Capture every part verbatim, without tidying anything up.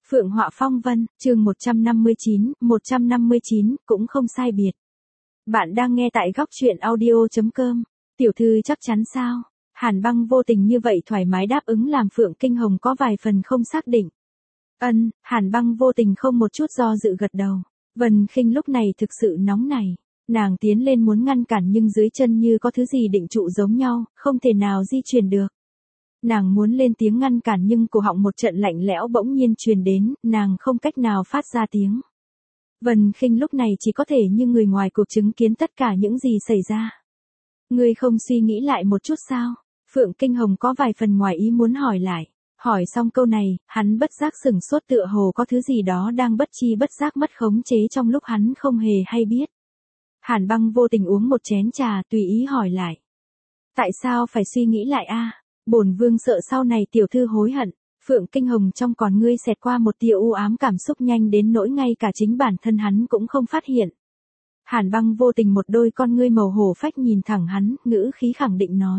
Phượng Họa Phong Vân, chương một trăm năm mươi chín, một trăm năm mươi chín, cũng không sai biệt. Bạn đang nghe tại góc truyện audio chấm com. Tiểu thư chắc chắn sao? Hàn Băng vô tình như vậy thoải mái đáp ứng làm Phượng Kinh Hồng có vài phần không xác định. Ân, Hàn Băng vô tình không một chút do dự gật đầu. Vân Khinh lúc này thực sự nóng nảy. Nàng tiến lên muốn ngăn cản nhưng dưới chân như có thứ gì định trụ giống nhau, không thể nào di chuyển được. Nàng muốn lên tiếng ngăn cản nhưng cổ họng một trận lạnh lẽo bỗng nhiên truyền đến, nàng không cách nào phát ra tiếng. Vân Khinh lúc này chỉ có thể như người ngoài cuộc chứng kiến tất cả những gì xảy ra. Ngươi không suy nghĩ lại một chút sao? Phượng Kinh Hồng có vài phần ngoài ý muốn hỏi lại. Hỏi xong câu này, hắn bất giác sửng sốt tựa hồ có thứ gì đó đang bất chi bất giác mất khống chế trong lúc hắn không hề hay biết. Hàn Băng vô tình uống một chén trà tùy ý hỏi lại. Tại sao phải suy nghĩ lại a? Bổn vương sợ sau này tiểu thư hối hận. Phượng Kinh Hồng trong con ngươi xẹt qua một tia u ám cảm xúc nhanh đến nỗi ngay cả chính bản thân hắn cũng không phát hiện. Hàn Băng vô tình một đôi con ngươi màu hổ phách nhìn thẳng hắn, ngữ khí khẳng định nói.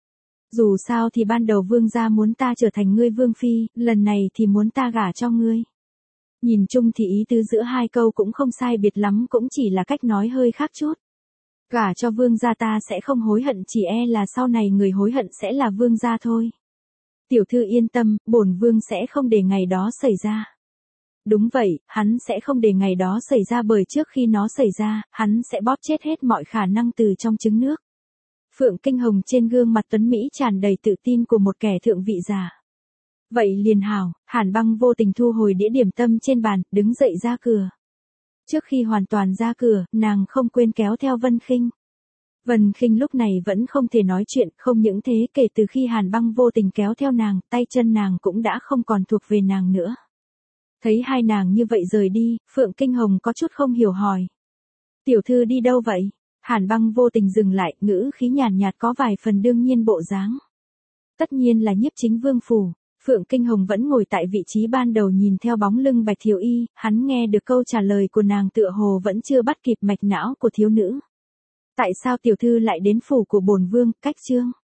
Dù sao thì ban đầu vương gia muốn ta trở thành ngươi vương phi, lần này thì muốn ta gả cho ngươi. Nhìn chung thì ý tứ giữa hai câu cũng không sai biệt lắm, cũng chỉ là cách nói hơi khác chút. Gả cho vương gia ta sẽ không hối hận, chỉ e là sau này người hối hận sẽ là vương gia thôi. Tiểu thư yên tâm, bổn vương sẽ không để ngày đó xảy ra. Đúng vậy, hắn sẽ không để ngày đó xảy ra bởi trước khi nó xảy ra, hắn sẽ bóp chết hết mọi khả năng từ trong trứng nước. Phượng Kinh Hồng trên gương mặt tuấn Mỹ tràn đầy tự tin của một kẻ thượng vị giả. Vậy liền hảo, Hàn Băng vô tình thu hồi đĩa điểm tâm trên bàn, đứng dậy ra cửa. Trước khi hoàn toàn ra cửa, nàng không quên kéo theo Vân Khinh. Vân Khinh lúc này vẫn không thể nói chuyện, không những thế kể từ khi Hàn Băng vô tình kéo theo nàng, tay chân nàng cũng đã không còn thuộc về nàng nữa. Thấy hai nàng như vậy rời đi, Phượng Kinh Hồng có chút không hiểu hỏi. Tiểu thư đi đâu vậy? Hàn Băng vô tình dừng lại, ngữ khí nhàn nhạt có vài phần đương nhiên bộ dáng. Tất nhiên là nhiếp chính vương phủ. Phượng Kinh Hồng vẫn ngồi tại vị trí ban đầu nhìn theo bóng lưng Bạch Thiều Y, hắn nghe được câu trả lời của nàng tựa hồ vẫn chưa bắt kịp mạch não của thiếu nữ. Tại sao tiểu thư lại đến phủ của bổn vương, cách chương?